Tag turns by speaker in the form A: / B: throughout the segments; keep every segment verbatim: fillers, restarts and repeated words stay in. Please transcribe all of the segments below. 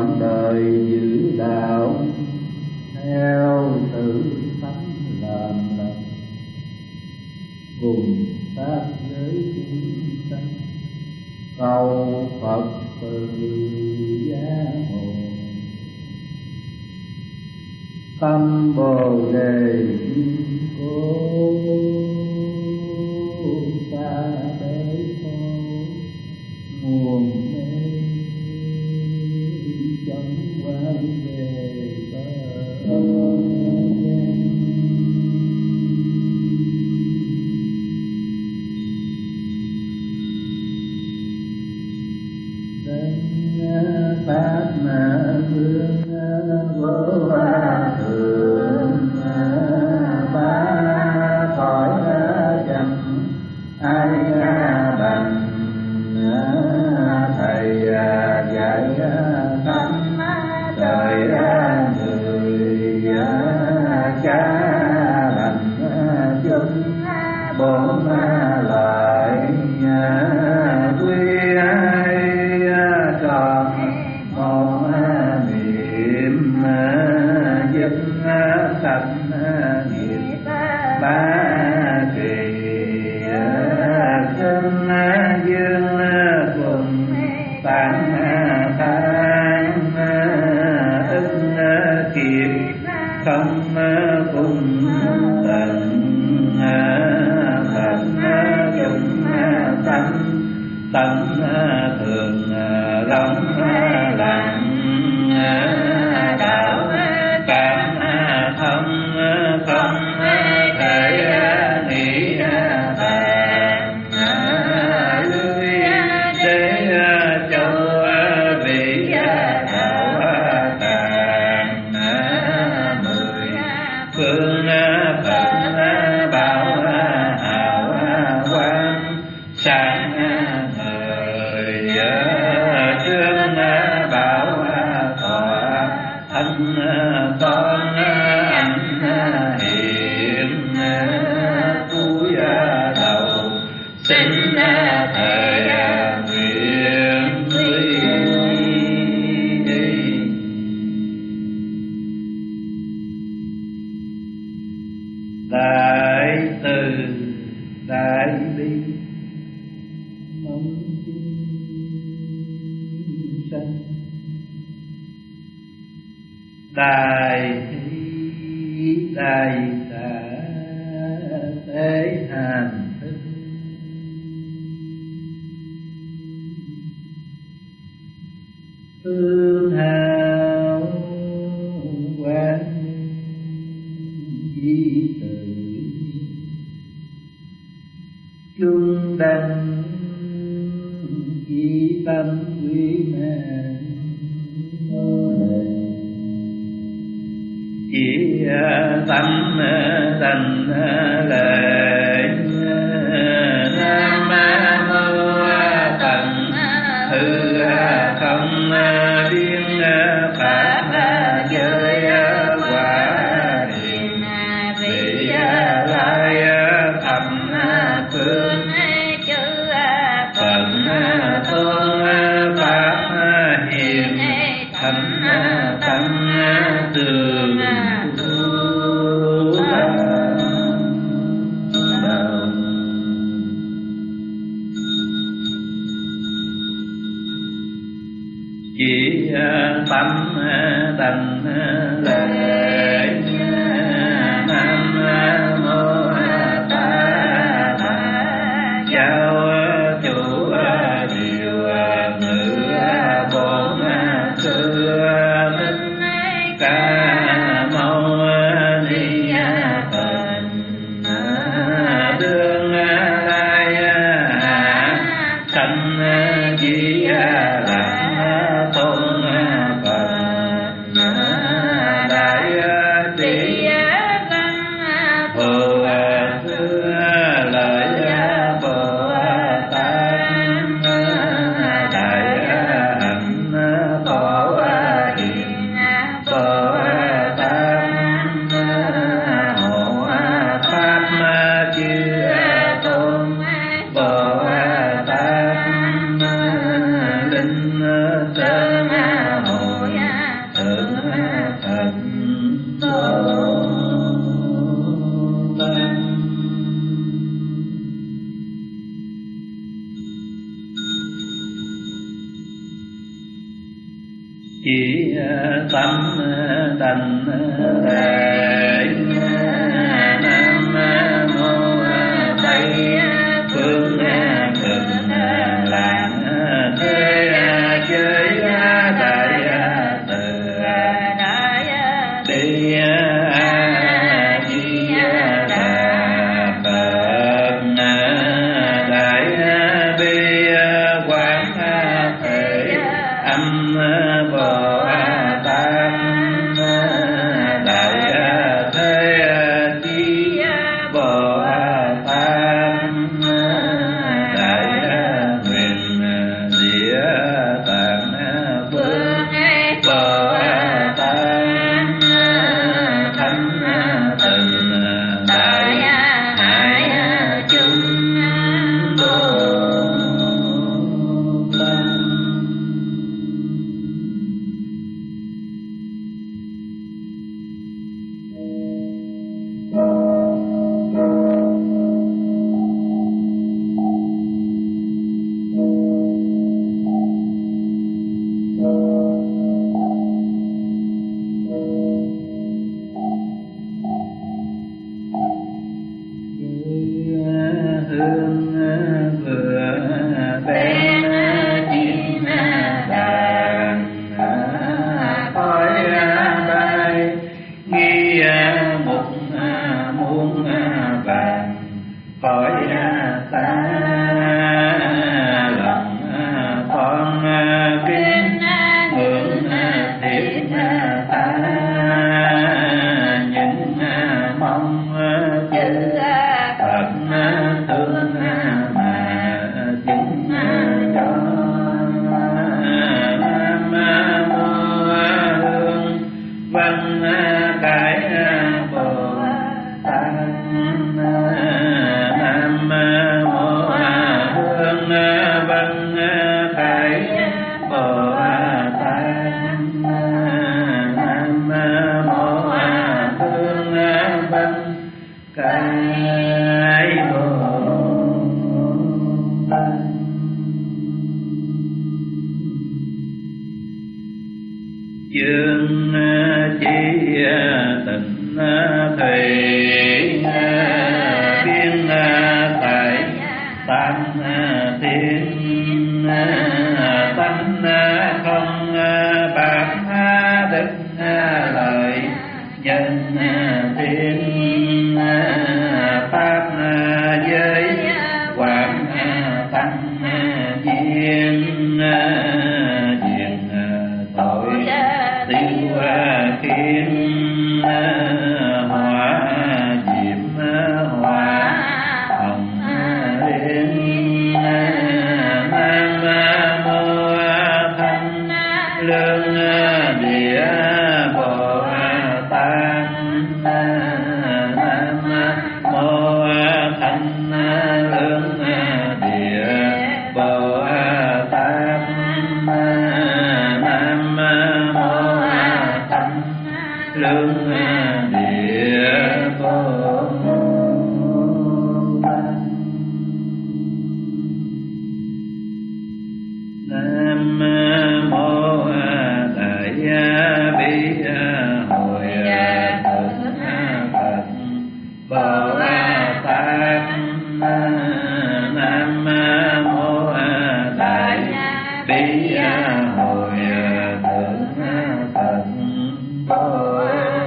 A: trọn đời giữ đạo, theo tự tánh làm lành, cùng pháp giới chúng sanh, cầu Phật từ giác ngộ. Tâm Bồ Đề kiên cố, xa thế cô nguồn mê, chẳng quay về bờ gian. Pháp mà vương vô thượng ba cõi chẳng ai bằng, thầy dạy khắp đời người, cha lành chúng bốn loại quy tròn một niệm, giúp sanh nghiệp ba trì, sinh dương cùng tạng thang, ưng kiệt không cùng tận, thần chúng sanh tận thường rộng lặng, đạo cảm thông không thể nghĩ bàn, lưới để châu vị đạo tàng, mười phương phật bảo hào quang sáng ngời, trương bảo tọa thân con ảnh hiện, cúi đầu xin thề nguyện quy đi. Đại từ đại bi mong chúng sanh, đại trí đại xả thế hàn thức, thương hào quán di sự, chung đăng chỉ tâm quý mạng, chỉ tâm thành lệ. Nam mô Tần Hư Không Biên Pháp Giới Quả Điền Vị Lai Thập Phương Phật Tôn Pháp Hiền Thánh Tâm Tường chỉ tâm tánh lệ. Nam mô Ta Bà Giáo Chủ Điều Ngự Bổn Sư Thích Ca Mâu Ni Phật. Đương lai hạ sanh di lạc tôn Phật, đại tâm tịnh lệ. Nam mô Tây phương cực lạc thế giới đại từ đi a di đà phật. Đại bi quán thế âm bồ tát. Đại thế chi bồ tát. Đại nguyện địa tạng vương bồ tát. Thánh tình đại hải chúng bồ tát. Hương vừa bên chim đàn khói bay nghi mục muôn vàng khói ta lòng con kính ngưỡng thiệt ta những mong chữ Phật thương mà chứng cho. Nam mô Hương Văn Cái Bồ Tát. Nam mô Hương Văn Cái Bồ Tát. Nam mô Hương Văn Cái Bồ Tát. Dương chỉ tịnh thủy biên tại tam thiên tánh không bạc đức lợi nhân thiên pháp giới quảng tăng duyên duyên tội tiêu khiến hóa diệm hóa hồng liên. Nam mô thanh lương địa bồ tát. Nam mô thanh lương địa bồ tát. Nam mô thanh lương địa bồ tát. Nam mô đại bi hội thượng Phật Bồ Tát. Nam mô đại bi hội thượng Phật Bồ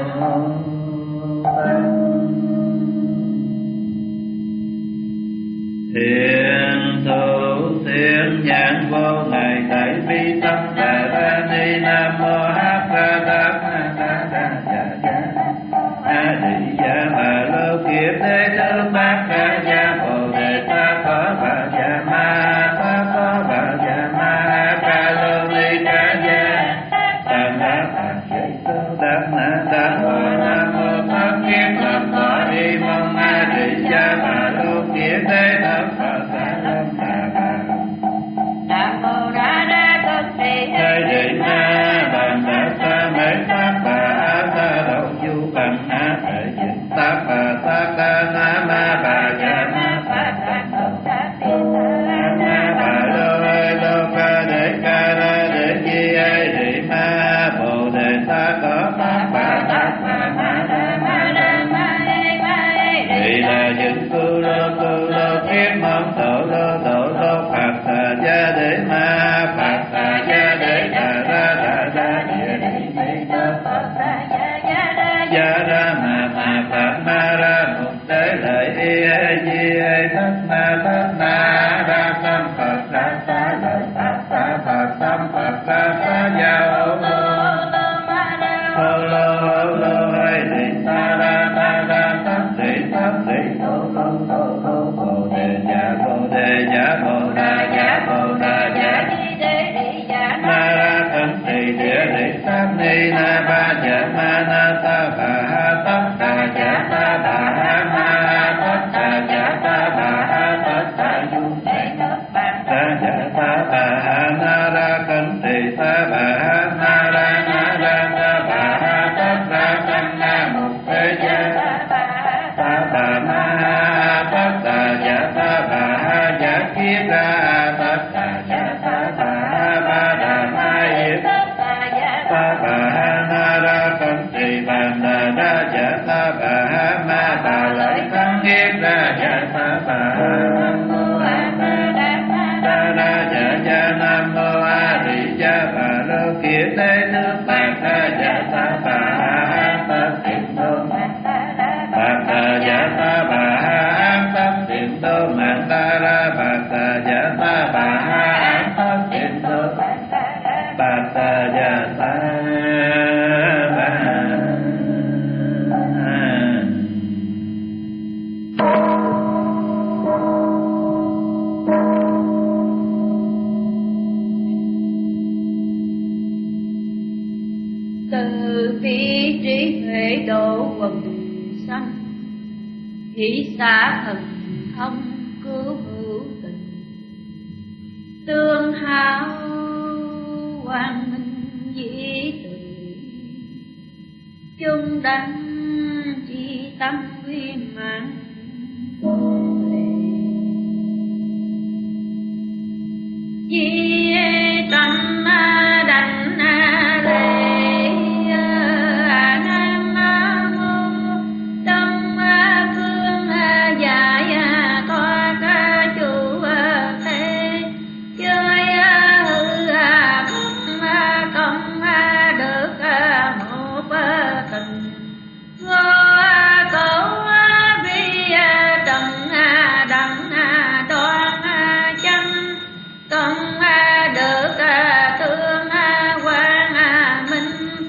A: Tát. Thiện thủ thiện nhãn vô ngại đại bi tâm đà ra ni. Nam mô hát ra đa đa đa đa đa a di đà bà lô kiếp thế thứ bát ca gia bồ đề ta có bà gia ma ta có bà gia ma ca lô ni ca gia ta na ta chạy tư đa na đa bà nam mô pháp kiếp làm tọa đi mong a di đà bà lô kiếp thế thứ phật ta lâm ta bà. Nam mô ra tất cả ya ta bà ba đà ma yết ta bà na ra cẩn trì bàn đà ra ya ta bà ma bà lợi tăng yết ra ya ta bà nam mô a đà ra ya ya nam mô a di đà bà lô kiết thế nước bạc ra ya ta bà tất thiện đô bạc ta ya ta bà tất thiện đô mạng ta ra bạc ta ya ta bà tất thiện đô bạc ta ya ta bà
B: từ bi trí huệ độ quần sanh, hỷ xả thần thông cứu hữu tình, tương hảo quang minh dĩ từ, chung đăng chi tâm viên mãn. Di tâm đảnh lễ Nam mô Đông Phương Giải Thoát Chủ Thế Giới hư không công được một tình, vô tổ vi trần đẳng đoan chân, công được thương quang minh,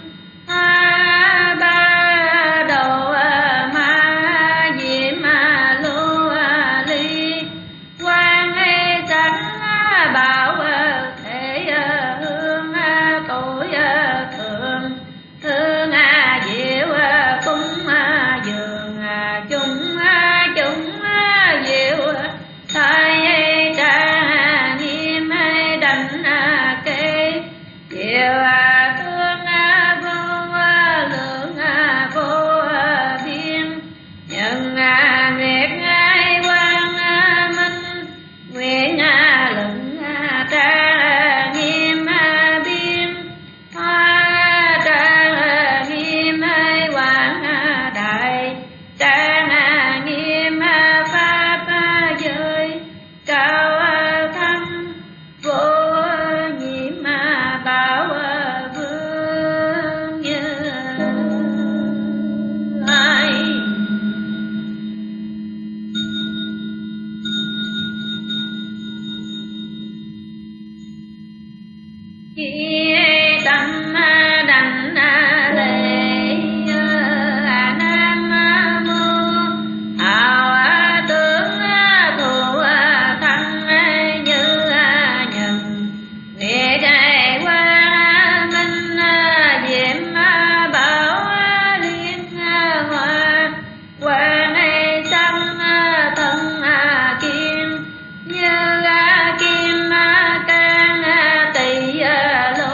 B: ba đầu ma diệm lưu ly, quan tránh bảo thể hương cội thường, thương diệu cung dường chúng chúng diệu thay tra nghiêm đảnh kế diệu thương vô lượng vô biên, nhân nguyệt quang minh nguyện luận tra nghiêm biên, hoa tra nghiêm quang đại, tra nghiêm pháp giới cao thâm vô nhiễm bảo vương như lai. Chi tâm đảnh lễ Nam mô hào tướng thù thắng như nhân, nguyệt quang minh diệm bảo liên hoa, quang sanh thân kiên như kim can tỳ lô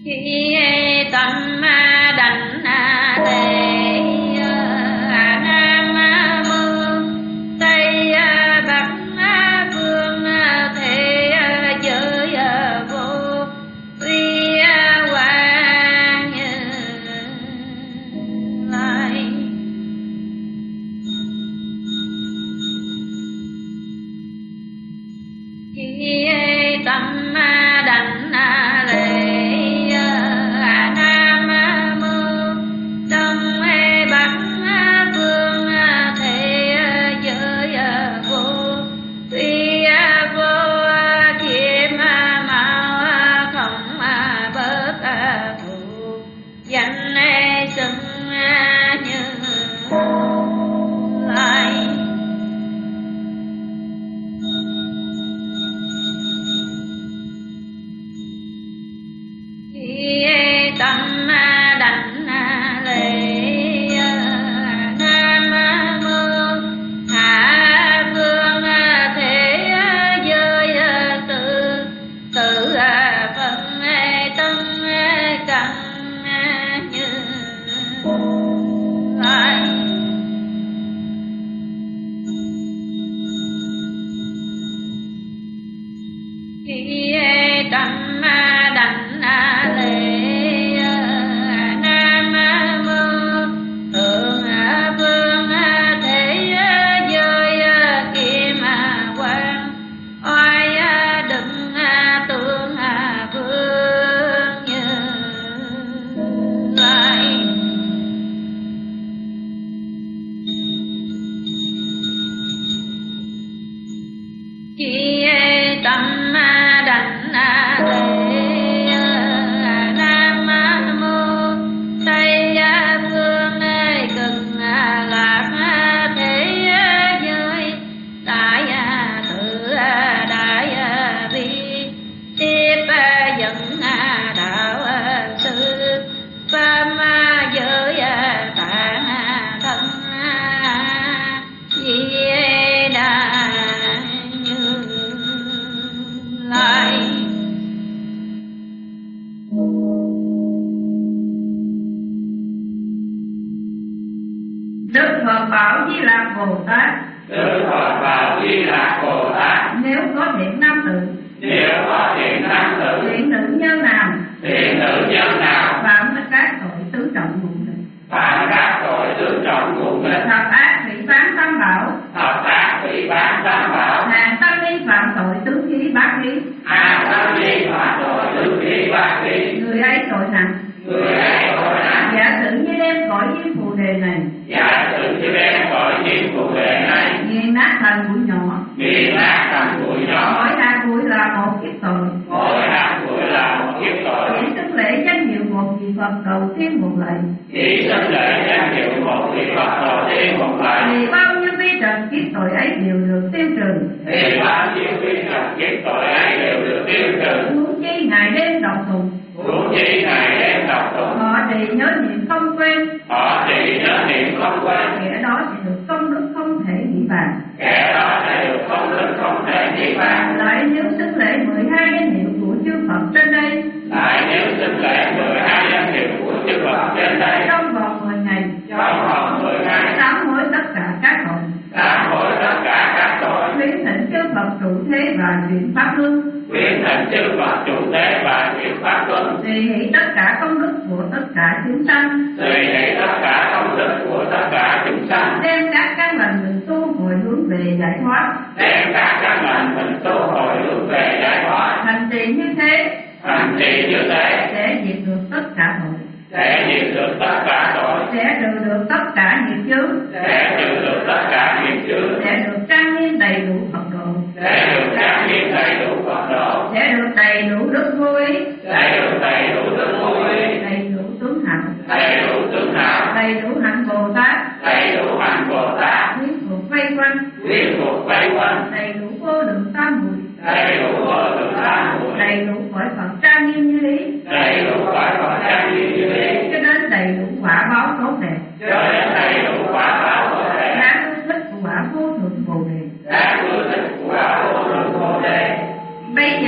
B: khi tâm đảnh lễ Nam Mô Tây Bắc Phương thế giới vô vi quang Như Lai. Khi tâm đảnh lễ Nam Mô Đông Bắc Phương thế giới vô vi vô chiếm mạo không bớt thù danh xưng Như Lai. Khi tâm đảnh lễ Nam Mô Hạ Phương thế giới tự tự phân tân căn Như Lai. Khi tâm đảnh lễ Nam Mô Thượng Phương thế giới kim quang oai đừng tương vương Như Lai. Khi tâm đảnh lễ Nam Mô Tây Phương cực lạc thế giới đại từ đại bi tiếp dẫn đạo sư pháp giới tạng thân Di Đà Như Lai.
C: Đức Phật bảo Di Lặc Bồ Tát,
A: Đức Phật bảo Di Lặc Bồ Tát,
C: nếu có thiện nam tử,
A: nếu có thiện nam tử,
C: thiện nữ nhân nào,
A: thiện nữ nhân nào
C: phạm các tội tứ trọng ngũ nghịch,
A: phạm các tội tứ trọng ngũ nghịch,
C: thập ác hủy bán tam bảo,
A: thập ác hủy bán tam bảo,
C: hàng tâm ni phạm tội tứ khí bát khí,
A: hàng tâm ni phạm tội tứ khí bát khí,
C: người ấy tội nặng,
A: người ấy tội nặng.
C: giả sử như đem cõi diêm phù đề này,
A: Giả sử như đem cõi diêm phù đề này,
C: nghiền nát thành bụi nhỏ,
A: nghiền nát thành bụi nhỏ,
C: mỗi hạt bụi là một kiếp tội,
A: mỗi hạt bụi là một kiếp tội.
C: chỉ xưng lễ danh hiệu một vị Phật đầu tiên một lạy,
A: Chỉ xưng lễ danh hiệu một vị Phật đầu tiên một lạy,
C: thì bao nhiêu vi trần kiếp tội ấy đều được tiêu trừ.
A: thì bao nhiêu vi trần kiếp tội ấy đều được tiêu trừ.
C: Huống chi ngày đêm đọc tụng,
A: Huống chi ngày đêm đọc tụng,
C: họ trì nhớ niệm không quên,
A: họ trì nhớ niệm không quên,
C: kẻ đó sẽ được công đức không thể nghĩ bàn.
A: kẻ đó sẽ được công đức không thể nghĩ bàn.
C: Lại nếu xưng lễ mười hai danh hiệu của chư Phật trên đây,
A: Lại nếu xưng lễ mười hai danh hiệu của chư Phật trên đây,
C: trong vòng mười ngày,
A: trong vòng mười ngày,
C: sám hối tất cả các tội,
A: sám hối tất cả các tội,
C: khuyến thỉnh chư Phật trụ thế và chuyển pháp luân,
A: khuyến thỉnh chư Phật trụ thế và chuyển pháp luân,
C: tùy hỷ tất cả công đức của tất cả chúng sanh,
A: tùy hỷ tất cả công đức của tất cả chúng sanh,
C: đem các căn lành mình tu hồi hướng về giải thoát,
A: đem các căn lành mình tu hồi hướng về giải thoát.
C: hành trì như thế
A: Hành trì như thế
C: sẽ diệt được tất cả tội,
A: sẽ diệt được tất cả tội,
C: sẽ trừ được tất cả nghiệp chướng,
A: sẽ trừ được tất cả nghiệp chướng,
C: sẽ được trang nghiêm đầy đủ Phật độ,
A: sẽ được trang nghiêm đầy đủ Phật độ,
C: sẽ được đầy đủ đức vô ý,
A: sẽ được đầy đủ đức vô ý,
C: đầy đủ tướng hạnh,
A: đầy đủ tướng hạnh,
C: đầy đủ hạnh Bồ Tát,
A: đầy đủ hạnh Bồ Tát,
C: quyến thuộc vây quanh,
A: quyến thuộc vây quanh,
C: đầy đủ vô lượng tam muội,
A: đầy đủ vô lượng tam muội,
C: đầy đủ cõi Phật trang nghiêm như ý,
A: đầy đủ cõi Phật trang nghiêm như ý,
C: cho đến đầy đủ quả báo tốt đẹp,
A: cho đến đầy đủ quả báo tốt đẹp,
C: đáng ưa thích của quả vô thượng Bồ đề.
A: đáng ưa thích của quả vô thượng Bồ đề.
C: Bây giờ Đức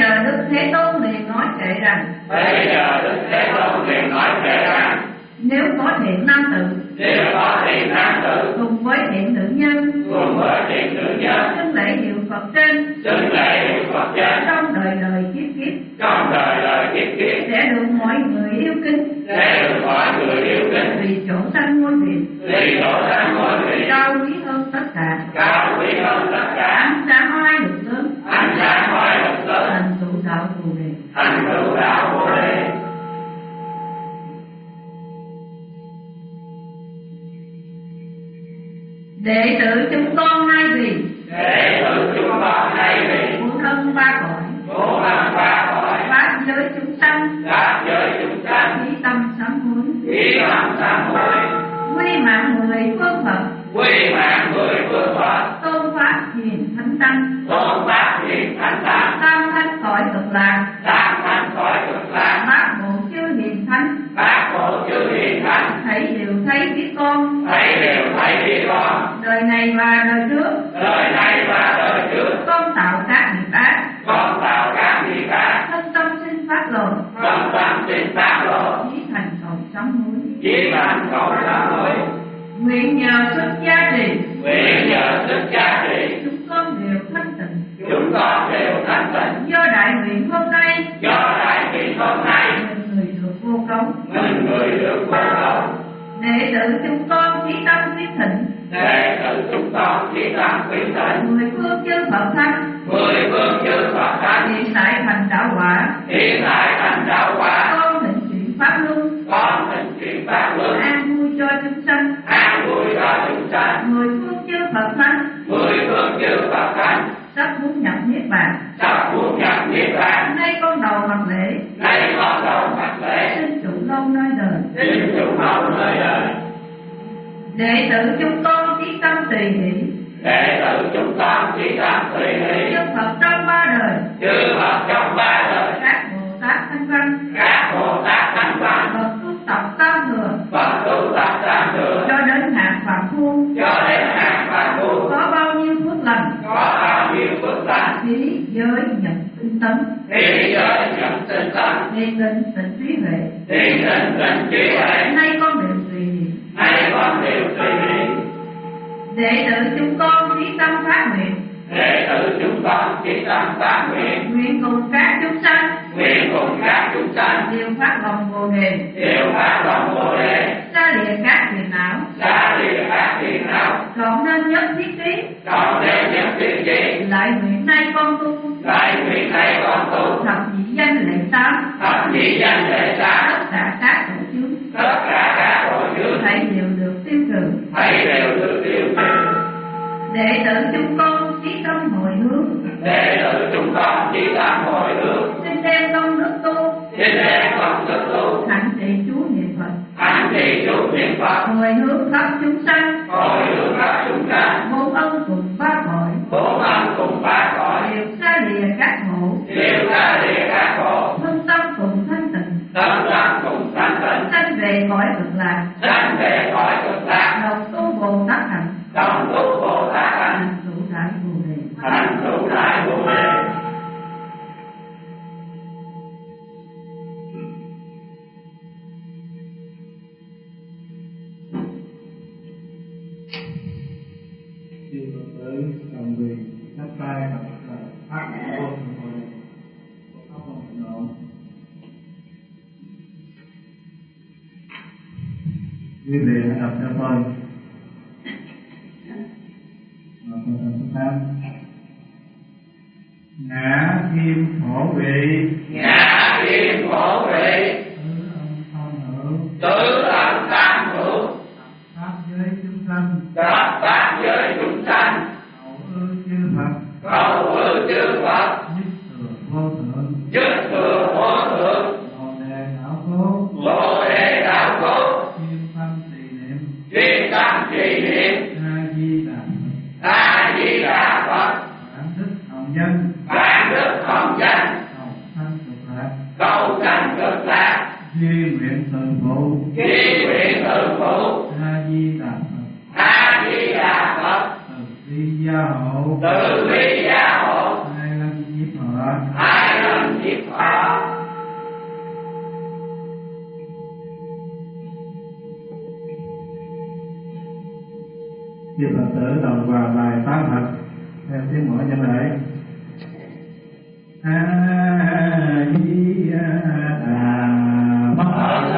C: Thế Tôn liền nói kệ rằng,
A: bây giờ Đức Thế Tôn liền nói kệ rằng,
C: nếu có thiện nam tử,
A: nếu có thiện nam tử
C: cùng với thiện nữ nhân,
A: cùng với thiện nữ nhân,
C: xưng lễ hiệu Phật trên,
A: xưng lễ hiệu Phật trên,
C: trong đời đời kiếp kiếp,
A: trong đời đời kiếp kiếp,
C: sẽ được mọi người yêu kính,
A: sẽ được mọi người yêu kính,
C: vì chỗ sanh ngôi vị,
A: vì chỗ sanh ngôi vị,
C: cao quý hơn tất cả,
A: cao quý hơn tất cả,
C: ánh sáng oai lực lớn,
A: ánh sáng oai lực lớn,
C: thành tựu đạo Bồ đề.
A: thành tựu đạo Bồ đề.
C: Đệ tử chúng con nay vì,
A: Đệ tử chúng con nay vì
C: phụ thân ba cõi,
A: vô năng ba cõi,
C: pháp giới chúng sanh,
A: các giới chúng sanh,
C: ý tâm sám hối,
A: ý tâm sám hối,
C: quy mạng mười phương Phật,
A: quy mạng mười phương Phật,
C: tôn pháp hiền thánh tăng,
A: tôn pháp hiền thánh tăng,
C: tam thánh cõi cực lạc,
A: tam thánh cõi cực lạc,
C: bát bộ chư hiền thánh,
A: bát bộ chư hiền thánh,
C: thảy đều thấy biết con,
A: thấy đều thấy biết con,
C: đời này và đời trước,
A: đời này và đời trước,
C: con tạo các nghiệp ác,
A: con tạo các nghiệp ác,
C: thân tâm sinh pháp lộn,
A: tâm tâm sinh pháp lộ,
C: chí thành cầu sám hối,
A: chí thành cầu sám hối,
C: nguyện nhờ xuất gia trì,
A: nguyện nhờ sức gia trì,
C: chúng con đều thanh tịnh,
A: chúng con đều thanh tịnh,
C: do đại nguyện hôm nay,
A: do đại nguyện hôm nay,
C: mình người được vô cấu,
A: mình người được vô cầu,
C: đệ tử chúng con chí tâm quyết thịnh,
A: đệ tử chúng con chỉ tâm quý tịnh,
C: mười phương chư Phật thánh,
A: mười phương chư Phật thánh,
C: hiện tại thành đạo quả,
A: hiện tại thành đạo quả,
C: con thịnh chuyển pháp luân,
A: con thịnh chuyển pháp luân,
C: an vui cho chúng sanh,
A: an vui cho chúng sanh,
C: mười phương chư Phật thánh,
A: mười phương chư Phật thánh,
C: sắp muốn nhập niết bàn,
A: sắp muốn nhập niết bàn,
C: nay con đầu mặt lễ,
A: nay con đầu mặt lễ,
C: xin trụ lâu nơi đời,
A: xin chủ hậu nơi đời,
C: đệ tử chúng con chí tâm tùy hỷ,
A: đệ tử chúng con chỉ tâm tùy hỷ,
C: chư Phật trong ba đời,
A: chư Phật trong ba đời,
C: các Bồ Tát Thanh Văn,
A: các Bồ Tát Thánh Văn,
C: Phật tu tập tam thừa,
A: Phật tu tập tam thừa,
C: cho đến hạng phàm phu,
A: cho đến hàng phàm phu,
C: có bao nhiêu phước lành,
A: có bao nhiêu phước lành,
C: khí giới nhận tinh tấn,
A: thì giới nhận tinh tấn,
C: thiền định tịnh trí huệ,
A: thì định tịnh trí huệ,
C: nay con đều tùy hỷ,
A: nay con đều tùy hỷ,
C: đệ tử chúng con chí tâm phát nguyện,
A: đệ tử chúng con chỉ tâm phát nguyện,
C: nguyện cùng các chúng sanh,
A: nguyện cùng các chúng sanh,
C: đều phát lòng Bồ đề,
A: đều phát lòng Bồ đề,
C: xa lìa các phiền não,
A: xa lìa các phiền não,
C: chọn nên nhất thiết trí,
A: chọn nên những việc gì,
C: lại nguyện nay con tu,
A: lại nguyện này con tu,
C: thập nhị danh lễ tám,
A: thập nhị danh lễ tám,
C: tất cả các tổ chướng,
A: tất cả các tội chướng,
C: thảy đều được tiêu trừ,
A: thảy đều được tiêu trừ,
C: đệ tử chúng con chí tâm hồi hướng,
A: đệ tử chúng con chỉ tâm hồi hướng,
C: xin đem công đức tu,
A: xin đem công đức tu,
C: hạnh trì chú niệm Phật,
A: hành trì chú niệm Phật,
C: hồi hướng khắp chúng sanh,
A: hồi hướng các chúng sanh,
C: bốn ân cùng ba cõi,
A: bốn ân cùng ba cõi,
C: đều xa lìa các khổ,
A: đều xa lìa các khổ,
C: thân tâm cùng thanh tịnh,
A: tâm tâm cùng thanh tịnh,
C: sanh về cõi cực lạc,
A: sanh về cõi cực lạc,
C: đồng tu Bồ Tát hạnh,
A: đồng tu Bồ Tát hạnh,
C: thành trụ đại Bồ đề.
A: thành trụ đại Bồ đề.
D: chư Phật tử đồng quyền chắp tay và phát vô thường hồi pháp lòng tịnh độ. Quý vị hãy đọc cho tôi. Và câu số tám. Ngã kim khổ vị,
A: Ngã kim khổ vị,
D: tứ âm tam hữu,
A: tứ âm tam hữu,
D: pháp giới chúng sanh,
A: khắp pháp giới chúng sanh,
D: hậu ư chư Phật,
A: cầu ư chư Phật,
D: nhất thừa vô thượng,
A: nhất thừa vô thượng,
D: bồ đề đạo cố,
A: Bồ đề đạo cố,
D: chuyên tâm trì niệm,
A: chuyên tâm trì niệm,
D: A Di Đà Phật,
A: A Di Đà Phật,
D: bản đức hồng danh,
A: bản đức hồng danh,
D: cầu sanh cực lạc,
A: cầu sanh cực lạc,
D: duy nguyện từ phụ,
A: duy nguyện tự phụ,
D: A Di Đà Phật,
A: A Di Đà Phật,
D: từ bi gia hộ,
A: từ bi gia hộ,
D: hai lâm nhiếp họ,
A: hai lần diệt
D: Chư Phật tử đồng vào bài tám Phật theo tiếng mỗi nhân lễ. A Di Đà Phật.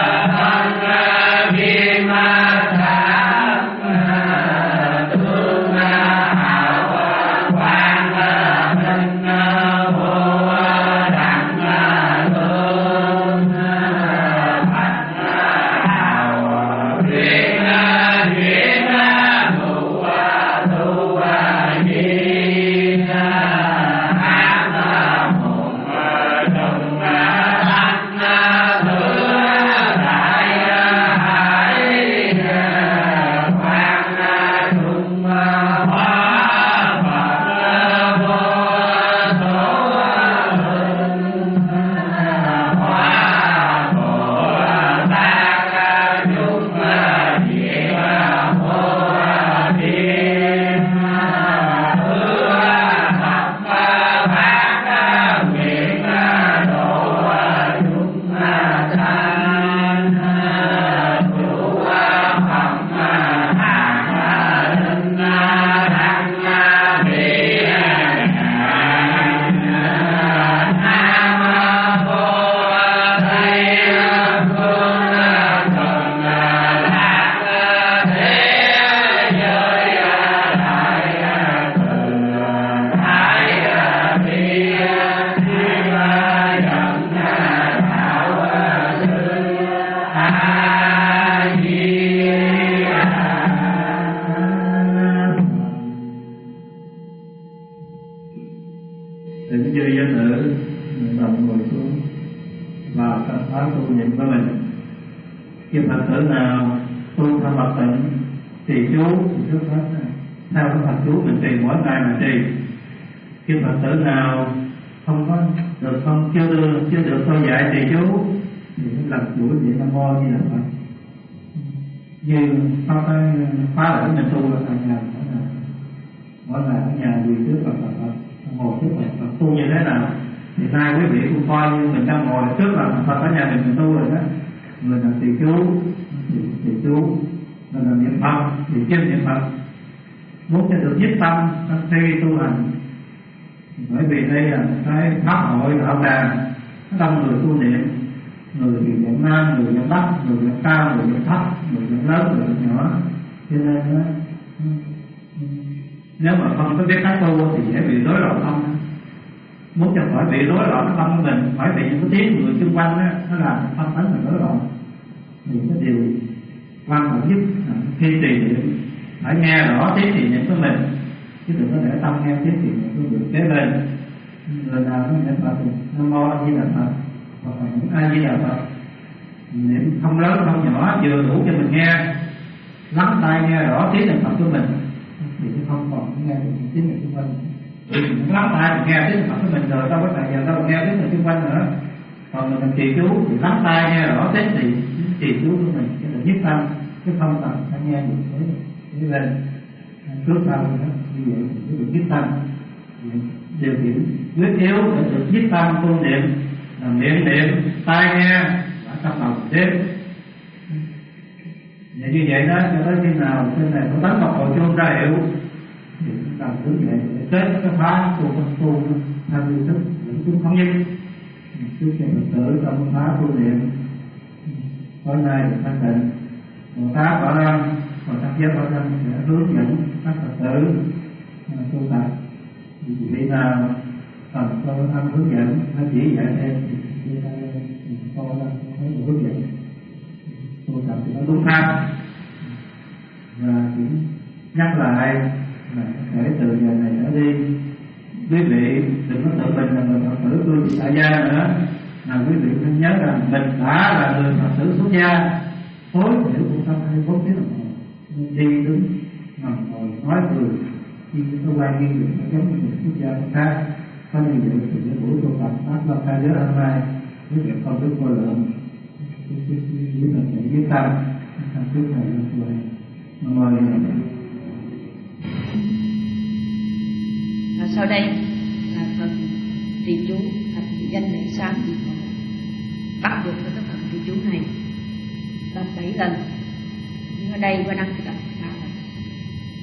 D: Thỉnh chư giới nữ đồng ngồi xuống vào tâm pháp tu niệm của mình. Khi Phật tử nào tu theo Phật tịnh trì chú thì trước hết theo cái Phật chú mình trì mỗi ngày mà trì. Khi Phật tử nào không có được không chưa được chưa được tôi dạy trì chú thì cũng làm chuỗi niệm Nam Mô Như Lai Phật. Như sau cái khóa lễ mình tu là hàng ngày mỗi ngày mỗi ngày ở nhà quỳ trước Phật Phật ngồi trước Phật Phật tu như thế nào thì nay quý vị cũng coi như mình đang ngồi trước là Phật ở nhà mình mình tu rồi đó. Mình là trì chú trì chú mình là niệm Phật trì kinh niệm Phật muốn cho được nhất tâm trong khi tu hành. Bởi vì đây là cái pháp hội đạo tràng đông người tu niệm, người thì niệm nam, người niệm bắc, người niệm cao, người niệm thấp, người niệm lớn, người niệm nhỏ, cho nên đó, nếu mà không có biết cách tu thì dễ bị rối loạn tâm. Muốn cho khỏi bị rối loạn tâm của mình, phải bị những cái tiếng người xung quanh đó, nó làm tâm tánh mình rối loạn. Thì cái điều quan trọng nhất là khi trì niệm phải nghe rõ tiếng trì niệm của mình, chứ đừng có để tâm nghe tiếng trì niệm của người kế bên. Người nào nó niệm Phật thì Nam Mô A Di Đà Phật, hoặc là niệm A Di Đà Phật, niệm không lớn không nhỏ vừa đủ cho mình nghe, lắng tai nghe rõ tiếng niệm Phật của mình thì nó không còn nghe được tiếng niệm xung quanh. Mình lắng tai mình nghe tiếng niệm Phật của mình rồi đâu có thời giờ đâu nghe tiếng niệm xung quanh nữa. Còn mình trì chú thì lắng tai nghe rõ tiếng thì trì chú của mình cái là nhất tâm, chứ không cần phải nghe được cái cái lên trước sau nữa. Như vậy thì được nhất tâm. Điều kiện quyết yếu để được nhất tâm tu niệm là miệng niệm, tai nghe và tâm lòng đếm. Và như vậy đó cho tới khi nào trên này có tánh một hồi chuông ra hiệu thì chúng ta cứ vậy để kết cái phá tu công tu theo nguyên thức những chúng thống nhất. Trước khi Phật tử trong phá tu niệm tối nay được thanh tịnh, Bồ Tát Bảo Lâm và các giới Bảo Lâm sẽ hướng dẫn các Phật tử tu tập. Vì nào cần tôi thăm hướng dẫn hay chỉ dạy thêm thì chúng ta tôi là thấy được hướng dẫn tu tập thì nó đúng tham. Và cũng nhắc lại là kể từ giờ này trở đi quý vị đừng có tự mình là người Phật tử tu tại gia nữa, mà quý vị nên nhớ rằng mình đã là người Phật tử xuất gia, tối thiểu cũng trong hai mươi bốn tiếng đồng hồ nên đi đứng nằm ngồi nói cười khi có quan nghi được nó giống như người xuất gia khác. Có như vậy thì cái buổi tu tập pháp lo khai giới hôm nay quý vị không biết vô lượng quý mình sẽ biết tâm tham trước này là tuổi mời.
B: Và sau đây là phần trì chú thập danh lễ sáng gì bắt buộc với cái phần trì chú này đọc bảy lần, nhưng ở đây qua đăng thì đọc ba lần.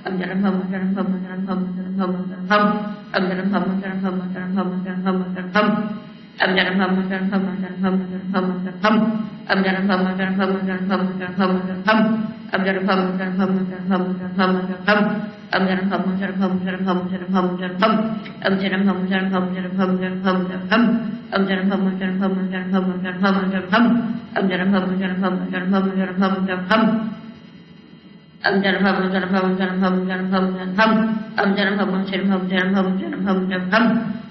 B: Om Jaram Hum Jaram Hum Jaram Hum Jaram Hum Jaram Hum Om Jaram Hum Jaram Hum Jaram Hum Jaram Hum Jaram Hum Om Jaram Hum Jaram Hum Jaram Hum Jaram Hum Jaram Hum Om Jaram Hum Jaram Hum Jaram Hum Jaram Hum Jaram Hum Om Jaram Hum Jaram Hum Jaram Hum Jaram Hum Jaram Hum Om Jaram Hum Jaram Hum Jaram Hum Jaram Hum Jaram Hum Om Jaram Hum Jaram Hum Jaram Hum Jaram Hum Jaram Hum Om Jaram Hum Jaram Hum Jaram Hum Jaram Hum Jaram Hum Om Jaram Hum Jaram Hum Jaram Hum Jaram Hum Jaram Hum Om Jaram Hum Jaram Hum Jaram Hum Jaram Hum Jaram Hum Om Jaram Hum Jaram Hum Jaram Hum Jaram Hum Jaram Hum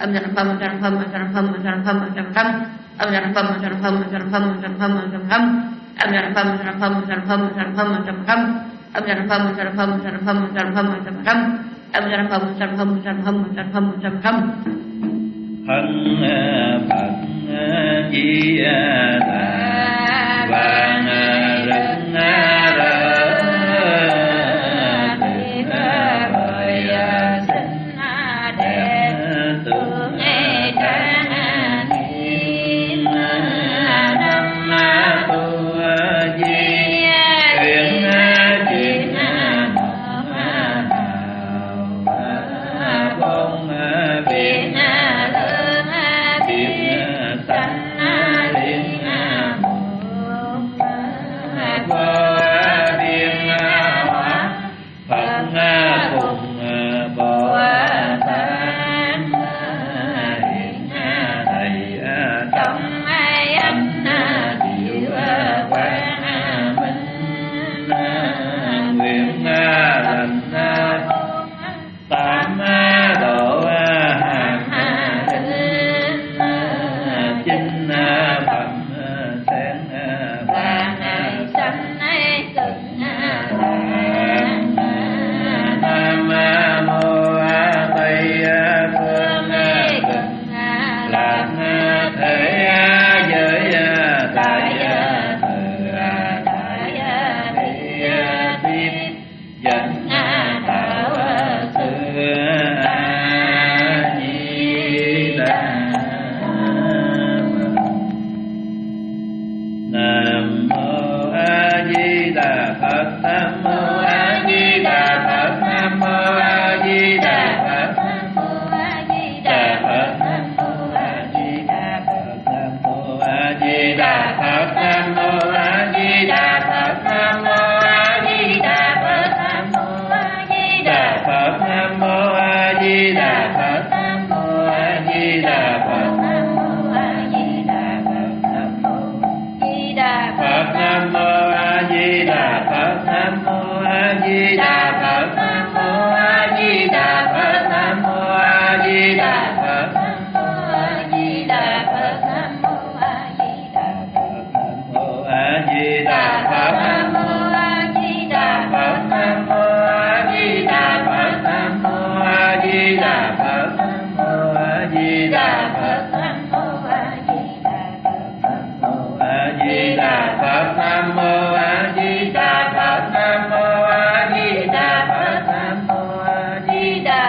B: âm nhạc phâm nhạc phâm nhạc phâm nhạc phâm nhạc phâm âm nhạc phâm nhạc phâm nhạc phâm nhạc phâm nhạc phâm âm nhạc phâm nhạc phâm nhạc phâm nhạc phâm nhạc phâm âm nhạc phâm nhạc phâm nhạc phâm nhạc phâm nhạc phâm âm nhạc phâm nhạc phâm nhạc phâm nhạc phâm nhạc phâm
A: thân Phật Di Đà vàng rực rỡ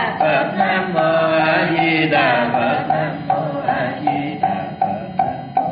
A: Nam mô A Di Đà Phật.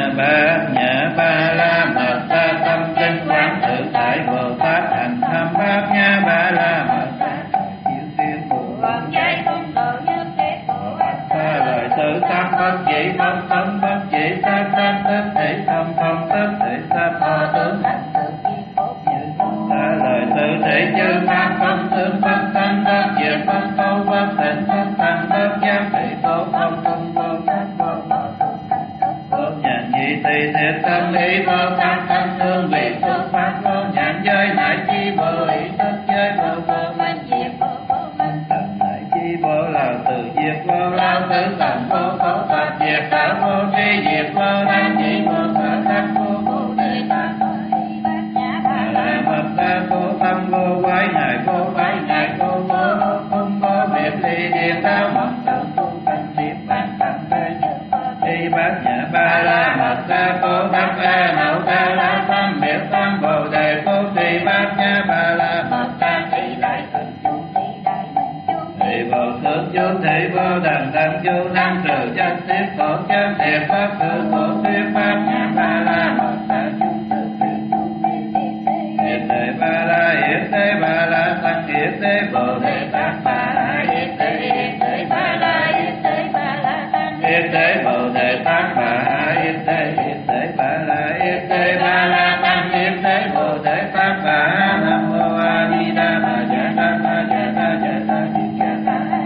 A: diệt thân ý vô pháp thân thương vị vô pháp vô nhãn giới nại chi vô ý thức giới vô vô minh diệt vô vô minh tận nại chi vô lao tự diệt vô lao tử tận vô khổ pháp diệt tạo vô tri diệt vô thanh nhị vô sở thất vô vô đề tạng mật ta vô tâm vô quái ngại vô quái ngại vô vô không vô biệt ly điên đau mật tự vô thanh niết bàn thanh thế y bát nhã ba la mật ta vô đắc a nậu ta la tâm miệt tâm bồ đề vô trì bát nhã ba la mật ta thị đại thần chú thị đại minh chú thị vô thượng chú thị vô đẳng đẳng chú năng trừ chân tiết khổ chân thiệt pháp sự khổ thuyết bát nhã ba la mật ta chú ba la yết tế ba la tăng yết tế bồ đề tát ba la yết tế yết tế ba la yết tế ba la tăng yết tế bồ đề tát ba la yết tế yết tế ba la yết tế ba la tăng yết tế bồ đề tát ba la nam mô a di đà bà dạ đà bà dạ đà dạ đà di đà a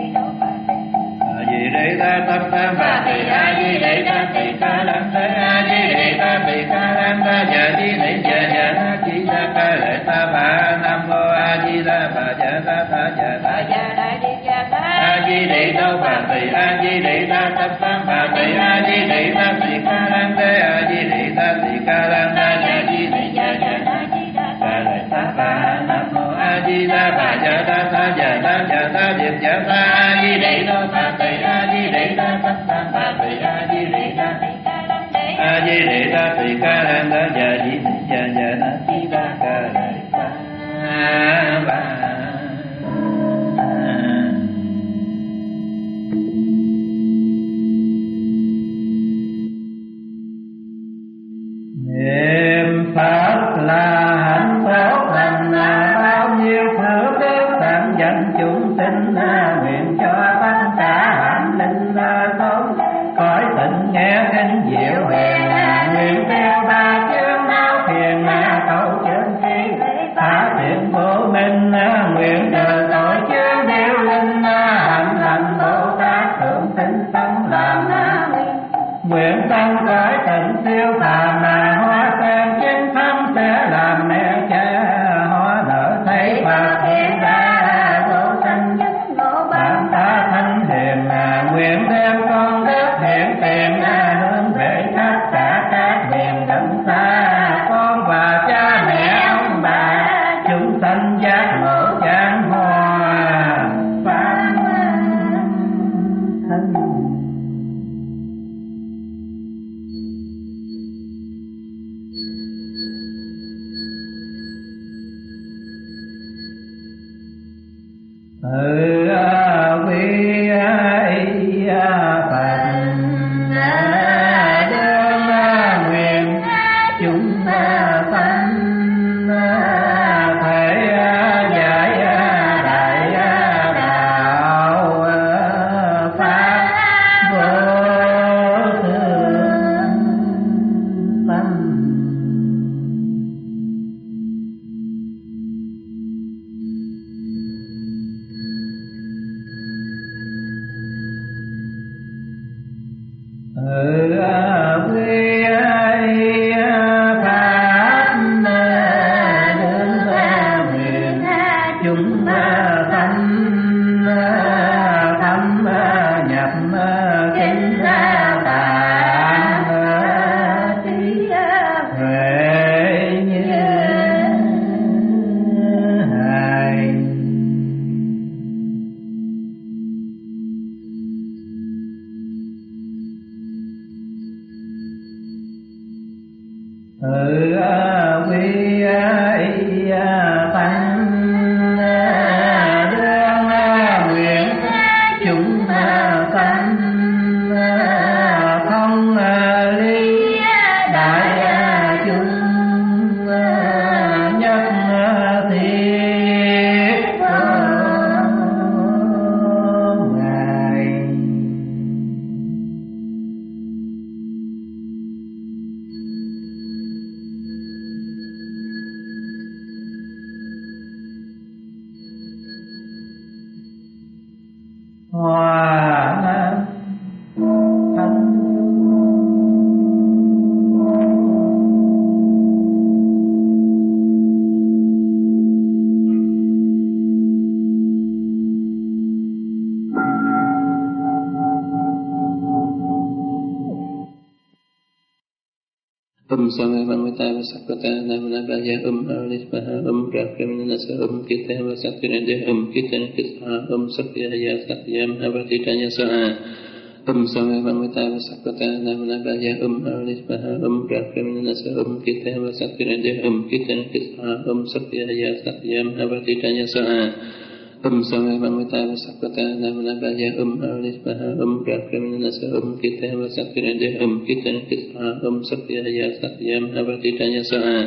A: di đà đà tâm tam bà tỳ a di đà đà tỳ ca lăng thế a di đà đà tỳ ca lăng đà dạ di đà dạ dạ đà di đà ca lệ ta bà nam mô a di đà bà dạ đà bà dạ đà dạ đà di đà a di đà đâu bà tỳ a di đà đà tâm tam bà tỳ a di đà đà tỳ ca lăng thế a di đà đà tỳ ca lăng đà dạ di đà dạ dạ đà di đà ca lệ ta bà nam mô a di đà bà dạ đà bà dạ đà dạ đà điệp dạ đà a di đà đâu bà tỳ a di đà đà tâm tam bà tỳ a di đà đà tỳ ca lăng thế a di đà đà tỳ ca lăng đà dạ di đà dạ dạ đà di đà ca lệ ta bà niệm Phật là hạnh phúc thành bao nhiêu phước đức tặng dành chúng sinh nguyện cho tất cả hạnh linh sống cõi tịnh nghe kinh diệu huyền nguyện theo ba chương não thiền cầu chân trí thả thiện vô minh nguyện đời tội chương điêu linh hạnh lành Bồ Tát thượng tinh tâm làm nguyện tăng cõi tịnh siêu phàm mà hoa sen chính thâm sẽ làm mẹ cha hóa nở thấy Phật hiện ra vô sanh bạn ta thanh hiền nguyện đem con đức hiện tiền hướng về tất cả các miền gần xa con và cha mẹ ông bà chúng sanh giác ngộ chan hòa pháp thân từ quy y Phật đương nguyện chúng sanh thể giải đại đạo pháp vô thượng tâm ở quy y Pháp đương nguyện chúng sanh thâm nhập kinh tạng trí huệ như hài ở quy y tăng đương nguyện chúng sanh không ly đại chúng nhất thiết ngài hòa thân
E: Om Swami Bhamutava Sakata Namanabhaya Om Arispaha Om Prakraminasa Om Kitava Saktinade Om Kitanikisha Om Satyaya Satyam Avatitanya Saha Om Swami Bhamutava Sakata Namanabhaya Om Arispaha Om Prakraminasa Om Kitava Saktinade Om Kitanikisha Om Satyaya Satyam Avatitanya Saha Om Swami Bhamutava Sakata Namanabhaya Om Arispaha Om Prakraminasa Om Kitava Saktinade Om Kitanikisha Om Satyaya Satyam Avatitanya Saha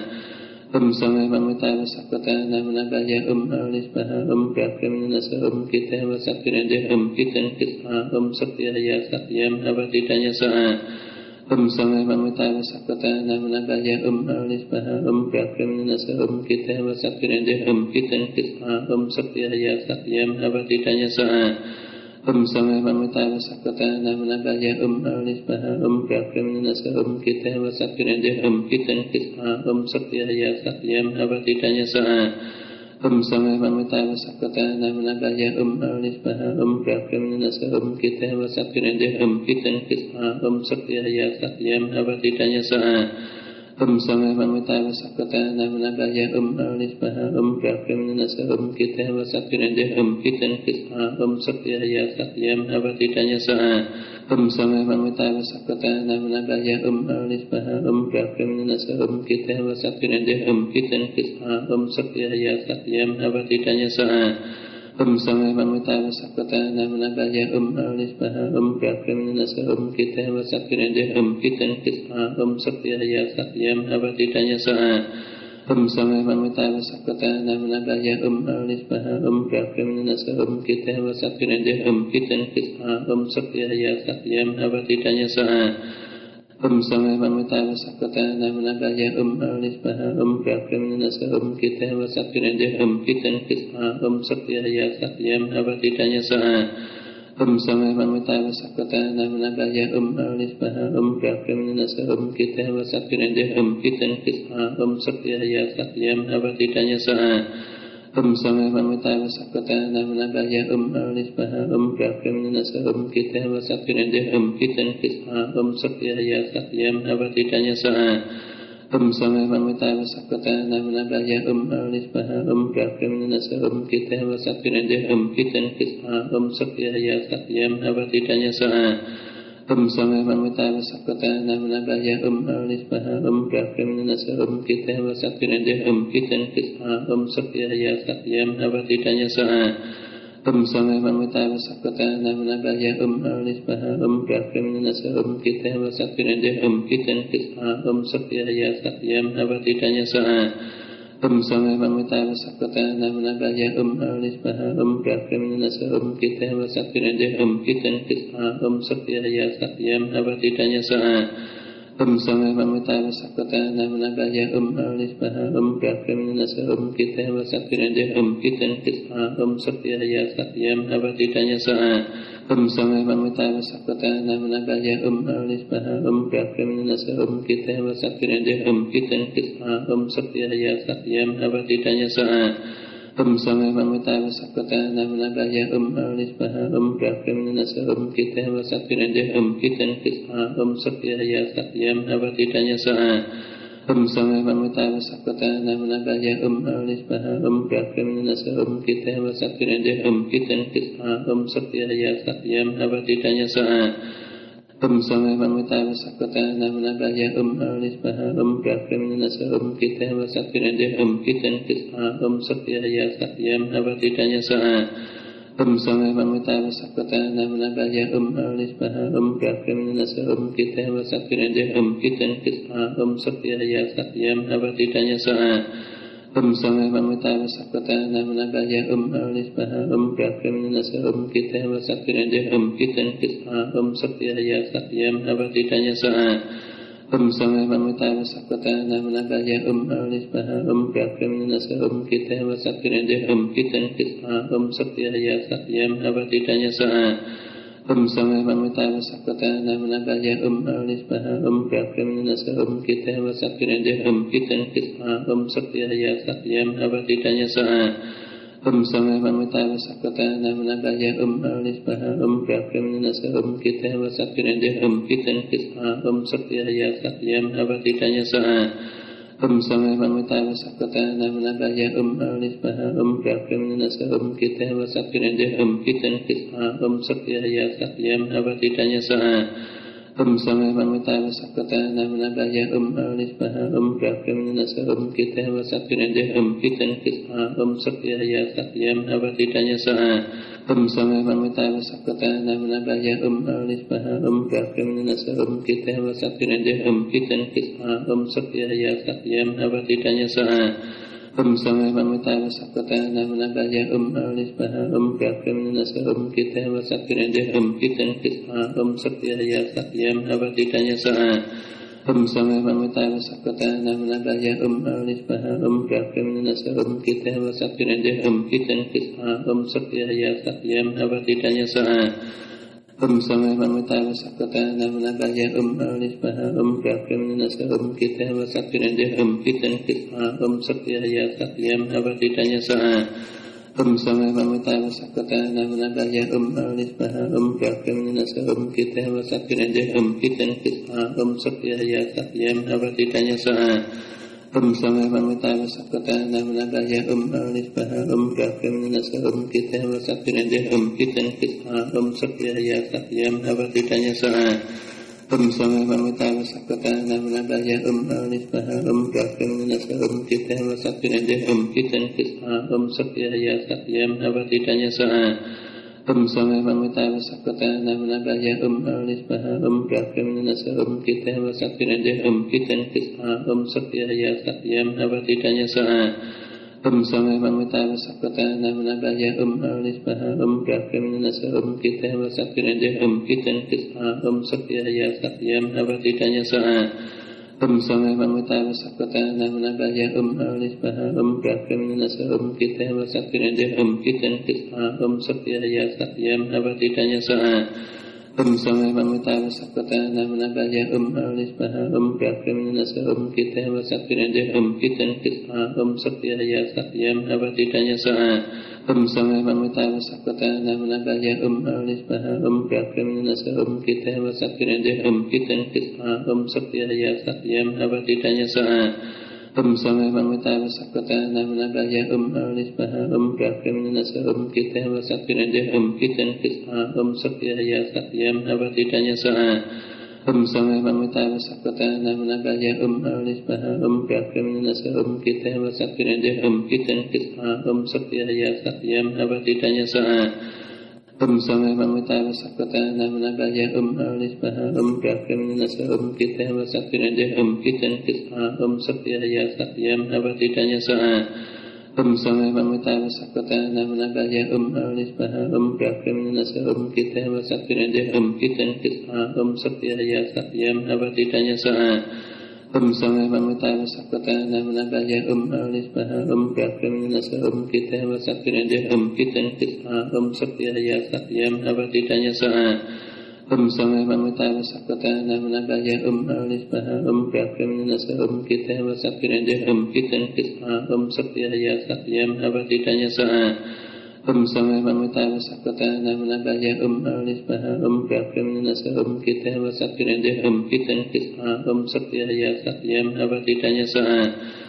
E: Om Swami Bhamutava Sakata Namanabhaya Om Arispaha Om Prakraminasa Om Kitava Saktinade Om Kitanikisha Om Satyaya Satyam Avatitanya Saha Om Swami Bhamutava Sakata Namanabhaya Om Arispaha Om Prakraminasa Om Kitava Saktinade Om Kitanikisha Om Satyaya Satyam Avatitanya Saha Om Swami Bhamutava Sakata Namanabhaya Om Arispaha Om Prakraminasa Om Kitava Saktinade Om Kitanikisha Om Satyaya Satyam Avatitanya Saha Om Swami Bhamutava Sakata Namanabhaya Om Arispaha Om Prakraminasa Om Kitava Saktinade Om Kitanikisha Om Satyaya Satyam Avatitanya Saha Om Swami Bhamutava Sakata Namanabhaya Om Arispaha Om Prakraminasa Om Kitava Saktinade Om Kitanikisha Om Satyaya Satyam Avatitanya Saha Om Swami Bhamutava Sakata Namanabhaya Om Arispaha Om Prakraminasa Om Kitava Saktinade Om Kitanikisha Om Satyaya Satyam Avatitanya Saha Om Swami Bhamutava Sakata Namanabhaya Om Arispaha Om Prakraminasa Om Kitava Saktinade Om Kitanikisha Om Satyaya Satyam Avatitanya Saha Om Swami Bhamutava Sakata Namanabhaya Om Arispaha Om Prakraminasa Om Kitava Saktinade Om Kitanikisha Om Satyaya Satyam Avatitanya Saha Om Swami Bhamutava Sakata Namanabhaya Om Arispaha Om Prakraminasa Om Kitava Saktinade Om Kitanikisha Om Satyaya Satyam Avatitanya Saha Om Swami Bhamutava Sakata Namanabhaya Om Arispaha Om Prakraminasa Om Kitava Saktinade Om Kitanikisha Om Satyaya Satyam Avatitanya Saha Om Swami Bhamutava Sakata Namanabhaya Om Arispaha Om Prakraminasa Om Kitava Saktinade Om Kitanikisha Om Satyaya Satyam Avatitanya Saha Om Swami Bhamutava Sakata Namanabhaya Om Arispaha Om Prakraminasa Om Kitava Saktinade Om Kitanikisha Om Satyaya Satyam Avatitanya Saha Om Swami Bhamutava Sakata Namanabhaya Om Arispaha Om Prakraminasa Om Kitava Saktinade Om Kitanikisha Om Satyaya Satyam Avatitanya Saha Om Swami Bhamutava Sakata Namanabhaya Om Arispaha Om Prakraminasa Om Kitava Saktinade Om Kitanikisha Om Satyaya Satyam Avatitanya Saha Om Swami Bhamutava Sakata Namanabhaya Om Arispaha Om Prakraminasa Om Kitava Saktinade Om Kitanikisha Om Satyaya Satyam Avatitanya Saha Om Swami Bhamutava Sakata Namanabhaya Om Arispaha Om Prakraminasa Om Kitava Saktinade Om Kitanikisha Om Satyaya Satyam Avatitanya Saha Om Swami Bhamutava Sakata Namanabhaya Om Arispaha Om Prakraminasa Om Kitava Saktinade Om Kitanikisha Om Satyaya Satyam Avatitanya Saha Om Swami Bhamutava Sakata Namanabhaya Om Arispaha Om Prakraminasa Om Kitava Saktinade Om Kitanikisha Om Satyaya Satyam Avatitanya Saha Om Swami Bhamutava Sakata Namanabhaya Om Arispaha Om Prakraminasa Om Kitava Saktinade Om Kitanikisha Om Satyaya Satyam Avatitanya Saha Om Swami Bhamutava Sakata Namanabhaya Om Arispaha Om Prakraminasa Om Kitava Saktinade Om Kitanikisha Om Satyaya Satyam Avatitanya Saha Om Swami Bhamutava Sakata Namanabhaya Om Arispaha Om Prakraminasa Om Kitava Saktinade Om Kitanikisha Om Satyaya Satyam Avatitanya Saha Om Swami Bhamutava Sakata Namanabhaya Om Arispaha Om Prakraminasa Om Kitava Saktinade Om Kitanikisha Om Satyaya Satyam Avatitanya Saha Om Swami Bhamutava Sakata Namanabhaya Om Arispaha Om Prakraminasa Om Kitava Saktinade Om Kitanikisha Om Satyaya Satyam Avatitanya Saha Om Swami Bhamutava Sakata Namanabhaya Om Arispaha Om Prakraminasa Om Kitava Saktinade Om Kitanikisha Om Satyaya Satyam Avatitanya Saha Om Sama Pamita Vasakata Namanagaya Om Alispaha Om Prakramanasa Om Kita Vasakirende Om Kita Nikisha Om Satyaya Satyam Avatitanya Saha Om Sama Pamita Vasakata Namanagaya Om Alispaha Om Prakramanasa Om Kita Vasakirende Om Kita Nikisha Om Satyaya Satyam Avatitanya Saha Om Sama Pamita Vasakata Namanagaya Om Alispaha Om Prakramanasa Om Kita Vasakirende Om Kita Nikisha Om Satyaya Satyam Avatitanya Saha Om Sama Pamita Vasakata Namanagaya Om Alispaha Om Prakramanasa Om Kita Vasakirende Om Kita Nikisha Om Satyaya Satyam Avatitanya Saha Om Sama Pamita Vasakata Namanagaya Om Alispaha Om Prakramanasa Om Kita Vasakirende Om Kita Nikisha Om Satyaya Satyam Avatitanya Saha Om Sama Pamita Vasakata Namanagaya Om Alispaha Om Prakramanasa Om Kita Vasakirende Om Kita Nikisha Om Satyaya Satyam Avatitanya Saha Om Sama Pamita Vasakata Namanagaya Om Alispaha Om Prakramanasa Om Kita Vasakirende Om Kita Nikisha Om Satyaya Satyam Avatitanya Saha Om Sama Pamita Vasakata Namanagaya Om Alispaha Om Prakramanasa Om Kita Vasakirende Om Kita Nikisha Om Satyaya Satyam Avatitanya Saha Om Sama Pamita Vasakata Namanagaya Om Alispaha Om Prakramanasa Om Kita Vasakirende Om Kita Nikisha Om Satyaya Satyam Avatitanya Saha Om Sama Pamita Vasakata Namanagaya Om Alispaha Om Prakramanasa Om Kita Vasakirende Om Kita Nikisha Om Satyaya Satyam Avatitanya Saha Om Sama Pamita Vasakata Namanagaya Om Alispaha Om Prakramanasa Om Kita Vasakirende Om Kita Nikisha Om Satyaya Satyam Avatitanya Saha Om Sama Pamita Vasakata Namanagaya Om Alispaha Om Prakramanasa Om Kita Vasakirende Om Kita Nikisha Om Satyaya Satyam Avatitanya Saha Om Sama Pamita Vasakata Namanagaya Om Alispaha Om Prakramanasa Om Kita Vasakirende Om Kita Nikisha Om Satyaya Satyam Avatitanya Saha Om Sama Pamita Vasakata Namanagaya Om Alispaha Om Prakramanasa Om Kita Vasakirende Om Kita Nikisha Om Satyaya Satyam Avatitanya Saha Om Sama Pamita Vasakata Namanagaya Om Alispaha Om Prakramanasa Om Kita Vasakirende Om Kita Nikisha Om Satyaya Satyam Avatitanya Saha Om Sama Pamita Vasakata Namanagaya Om Alispaha Om Prakramanasa Om Kita Vasakirende Om Kita Nikisha Om Satyaya Satyam Avatitanya Saha Om Sama Pamita Vasakata Namanagaya Om Alispaha Om Prakramanasa Om Kita Vasakirende Om Kita Nikisha Om Satyaya Satyam Avatitanya Saha Om Sama Pamita Vasakata Namanagaya Om Alispaha Om Prakramanasa Om Kita Vasakirende Om Kita Nikisha Om Satyaya Satyam Avatitanya Saha Om Sama Pamita Vasakata Namanagaya Om Alispaha Om Prakramanasa Om Kita Vasakirende Om Kita Nikisha Om Satyaya Satyam Avatitanya Saha Om Sama Pamita Vasakata Namanagaya Om Alispaha Om Prakramanasa Om Kita Vasakirende Om Kita Nikisha Om Satyaya Satyam Avatitanya Saha Om Sama Pamita Vasakata Namanagaya Om Alispaha Om Prakramanasa Om Kita Vasakirende Om Kita Nikisha Om Satyaya Satyam Avatitanya Saha Om Sama Pamita Vasakata Namanagaya Om Alispaha Om Prakramanasa Om Kita Vasakirende Om Kita Nikisha Om Satyaya Satyam Avatitanya Saha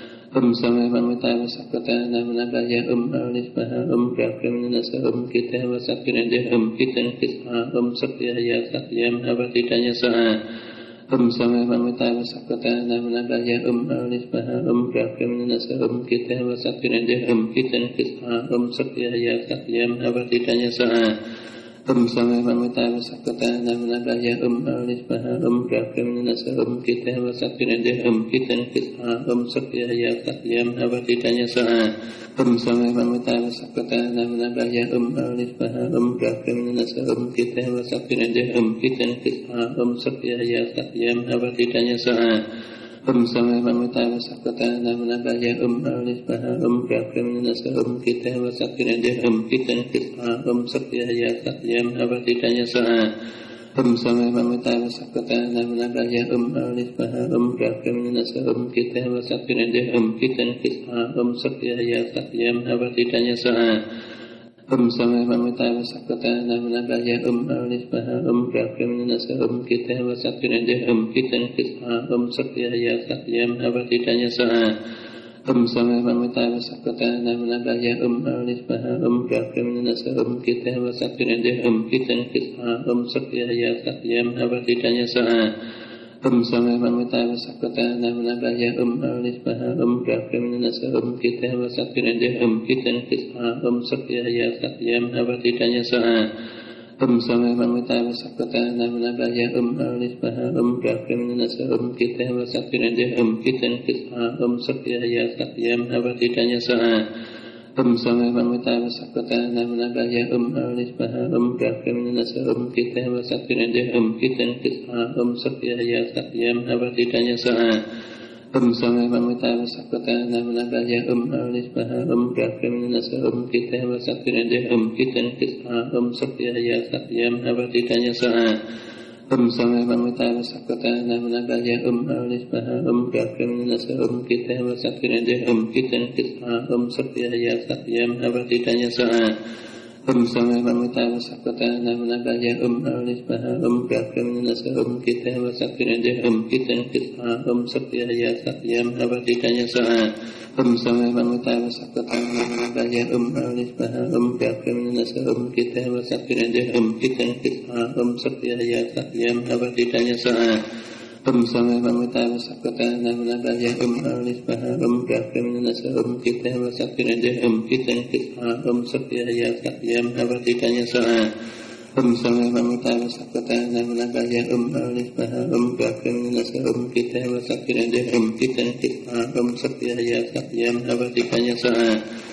E: Om Sama Pamita Vasakata Namanagaya Om Alispaha Om Prakramanasa Om Kita Vasakirende Om Kita Nikisha Om Satyaya Satyam Avatitanya Saha Om Sama Pamita Vasakata Namanagaya Om Alispaha Om Prakramanasa Om Kita Vasakirende Om Kita Nikisha Om Satyaya Satyam Avatitanya Saha Om Sama Pamita Vasakata Namanagaya Om Alispaha Om Prakramanasa Om Kita Vasakirende Om Kita Nikisha Om Satyaya Satyam Avatitanya Saha Om Sama Pamita Vasakata Namanagaya Om Alispaha Om Prakramanasa Om Kita Vasakirende Om Kita Nikisha Om Satyaya Satyam Avatitanya Saha Om Sama Pamita Vasakata Namanagaya Om Alispaha Om Prakramanasa Om Kita Vasakirende Om Kita Nikisha Om Satyaya Satyam Avatitanya Saha Om Samaya Pamitaya Sakataya Namanagaya Om Alispaha Om Gakaminasa Om Kitaya Vasakinende Om Kitaya Kisha Om Sakyaya Sakyam Havatitanya Saha Om Samaya Pamitaya Sakataya Namanagaya Om Alispaha Om Gakaminasa Om Kitaya Vasakinende Om Kitaya Kisha Om Sakyaya Sakyam Havatitanya Saha Om Samaya Pamitaya Sakataya Namanagaya Om Alispaha Om Gakaminasa Om Kitaya Vasakinende Om Kitaya Kisha Om Sakyaya Sakyam Havatitanya Saha Om Samaya Pamitaya Sakataya Namanagaya Om Alispaha Om Gakaminasa Om Kitaya Vasakinende Om Kitaya Kisha Om Sakyaya Sakyam Havatitanya Saha Om Samaya Pamitaya Sakataya Namanagaya Om Alispaha Om Gakaminasa Om Kitaya Vasakinende Om Kitaya Kisha Om Sakyaya Sakyam Havatitanya Saha Om Samaya Pamitaya Sakataya Namanagaya Om Alispaha Om Gakaminasa Om Kitaya Vasakinende Om Kitaya Kisha Om Sakyaya Sakyam Havatitanya Saha Om Samaya Pamitaya Sakataya Namanagaya Om Alispaha Om Gakaminasa Om Kitaya Vasakinende Om Kitaya Kisha Om Sakyaya Sakyam Havatitanya Saha Om Samaya Pamitaya Sakataya Namanagaya Om Alispaha Om Gakaminasa Om Kitaya Vasakinende Om Kitaya Kisha Om Sakyaya Sakyam Havatitanya Saha Om Samaya Pamitaya Sakataya Namanagaya Om Alispaha Om Gakaminasa Om Kitaya Vasakinende Om Kitaya Kisha Om Sakyaya Sakyam Havatitanya Saha Om Samaya Pamitaya Sakataya Namanagaya Om Alispaha Om Gakaminasa Om Kitaya Vasakinende Om Kitaya Kisha Om Sakyaya Sakyam Havatitanya Saha Om Samaya Pamitaya Sakataya Namanagaya Om Alispaha Om Gakaminasa Om Kitaya Vasakinende Om Kitaya Kisha Om Sakyaya Sakyam Havatitanya Saha Om Samaya Pamitaya Sakataya Namanagaya Om Alispaha Om Gakaminasa Om Kitaya Vasakinende Om Kitaya Kisha Om Sakyaya Sakyam Havatitanya Saha